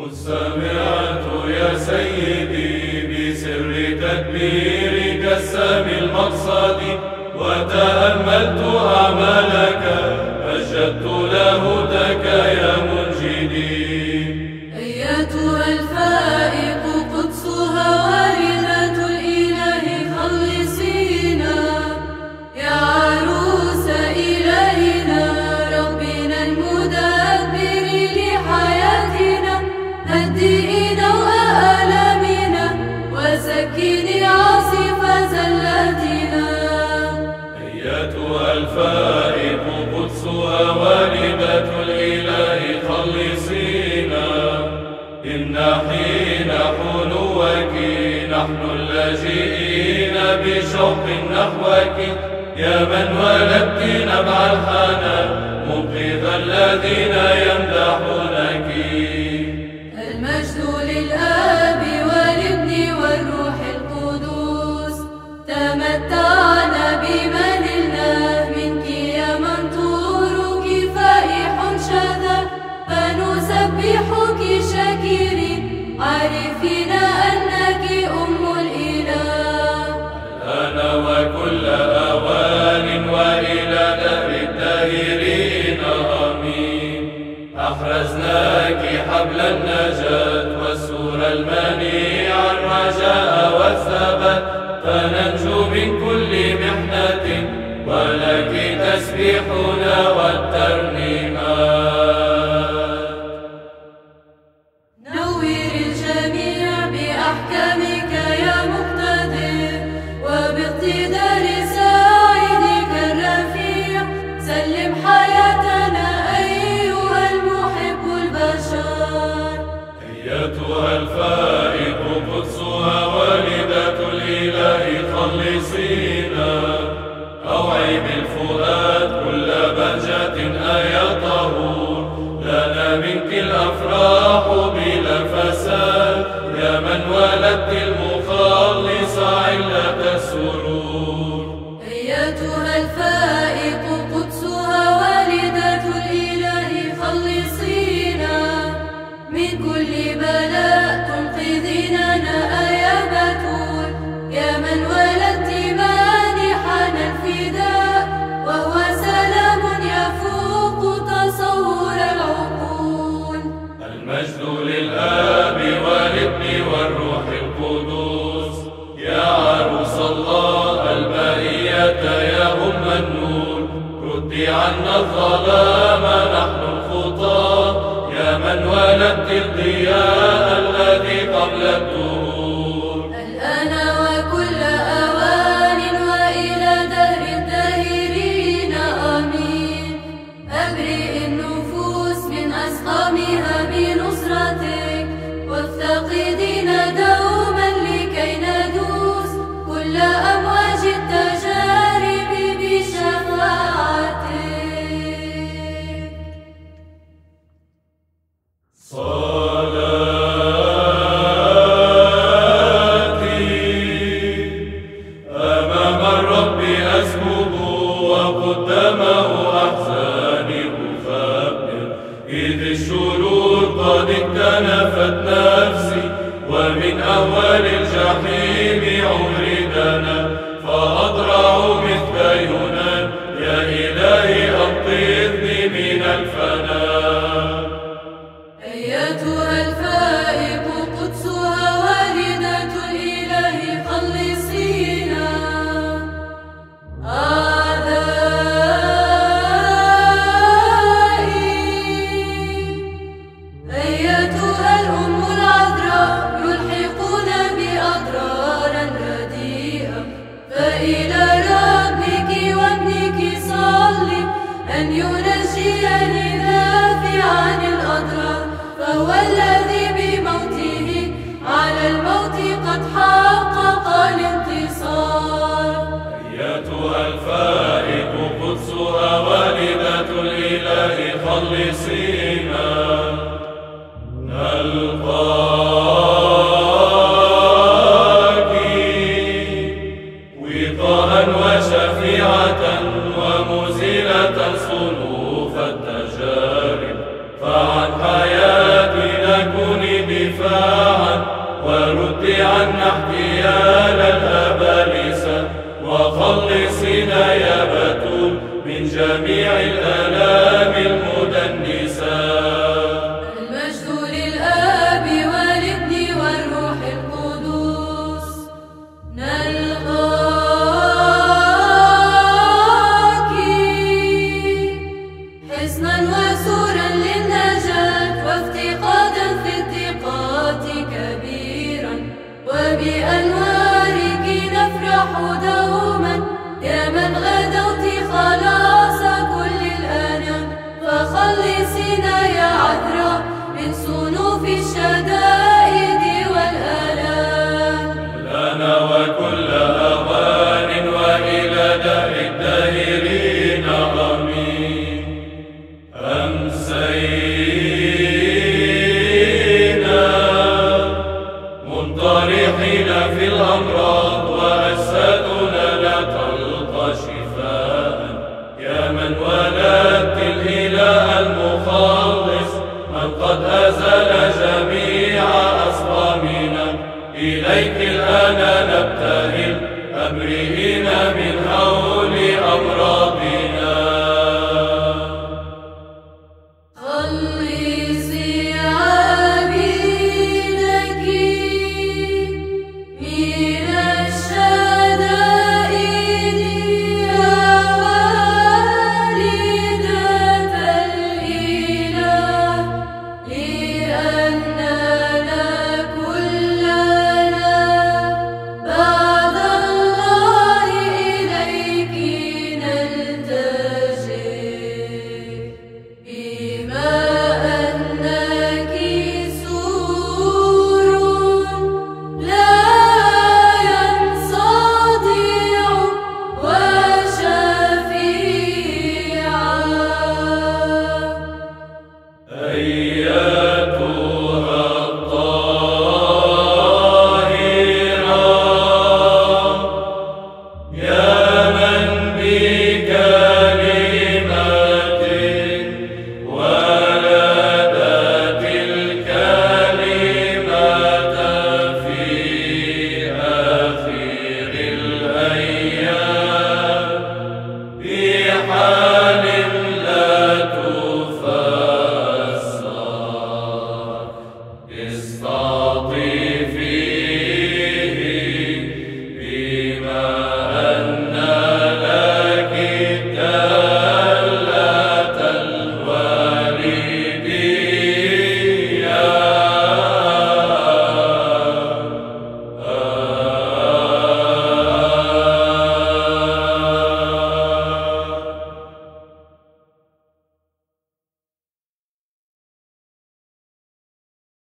سمعت يا سيدي بسر تدبيرك السامي المقصد، وتأملت أعمالك فجدت لهداك يا منجدي. أيتها الفائق قدسها والدة الإله خلصينا، يا عروس إلهنا ربنا المدبر لحياتنا، هدئي نوء آلامنا وسكني عاصف زلاتنا. أيتها الفائق قدسها والدة الإله خلصينا، إن حين حنوك نحن اللاجئين بشوق نحوك، يا من ولدت نبع الحنان منقذ الذين يمدحونك. المجد للآب والابن والروح القدوس، تمتعنا بما نلناه منك يا من طورك فائح شذا، فنسبحك شاكرين عارفين أنك أم الإله. أنا وكل أوان وإلى دهر الداهرين آمين. أحرزناك حبل النجاة والسور المنيع الرجاء والثبات، فننجو من كل محنة ولك تسبيحنا والترنيمات. نور الجميع بأحكامك يا مقتدر، وباقتدار ساعدك الرفيع سلم حياتنا أيها المحب البشر. أيتها الفائق قدسها والدة الإله خلصينا، أوعي بالفؤاد كل بهجة أيا طهور، لنا منك الأفراح بلا فساد، يا من ولدت المخلص علة السرور. أيتها الفائق قدسها والدة الإله خلصينا، من كل بلاء تنقذيننا يا بتول، يا من ولدت مانحنا الفداء، وهو سلام يفوق تصور العقول. المجد للآب والابن والروح القدوس، يا عروس الله البهية يا أم النور، ردي عنا الظلام نحن الخطاة، يا من ولدت الضياء الذي قبل الدهور. الآن وكل أوان وإلى دهر الداهرين آمين. أبرئ النفوس من أسقامها بنصرتك، وافتقدينا دوما لكي ندوس كل أمواج التجارب بشفاعتك. صلاتي أمام الرب أسكب وقدامه أحزاني أفكر، إذ الشرور قد اكتنفت نفسي، ومن أهوال الجحيم عمري دنا، فأضرع مثل يونان يا إلهي أنقذني من الفناء. أيتها الفائق قدسها والدة الإله خلصينا، أعدائي. أيتها الأم العذراء يلحقون بأضرارا رديئة، فإلى ربك وابنك صلي أن ينجيني دافعا الأضرار، فهو الذي بموته على الموت قد حقق الانتصار. أيتها الفائق قدسها والدة الإله خلصينا، نلقاك وطاء وشفيعة ومزيلة صنوف التجارب، فعن حياتنا كوني شفاعا ورد عنا احتيال الأباليس وخلصنا يا بتول من جميع الآلام المدنسة. المجد للآب والابن والروح القدوس. نلقاك حصنا وسورا للنجاة وافتقادا في الضيقات كبيرا، وبأنوارك نفرح دوما يا من غدوت خلاص كل الأنام. فخلصينا يا عذراء من صنوف الشدائد والآلام. لنا وكل أوان وإلى دهر الداهرين آمين. أمسينا منطرحين في الأمراض وأجسادنا لا تلقى شفاء، يا من ولدت الإله المخلص من قد أزال جميع أسقامنا. إليك الآن نبتهل أبرئنا من هول أمراض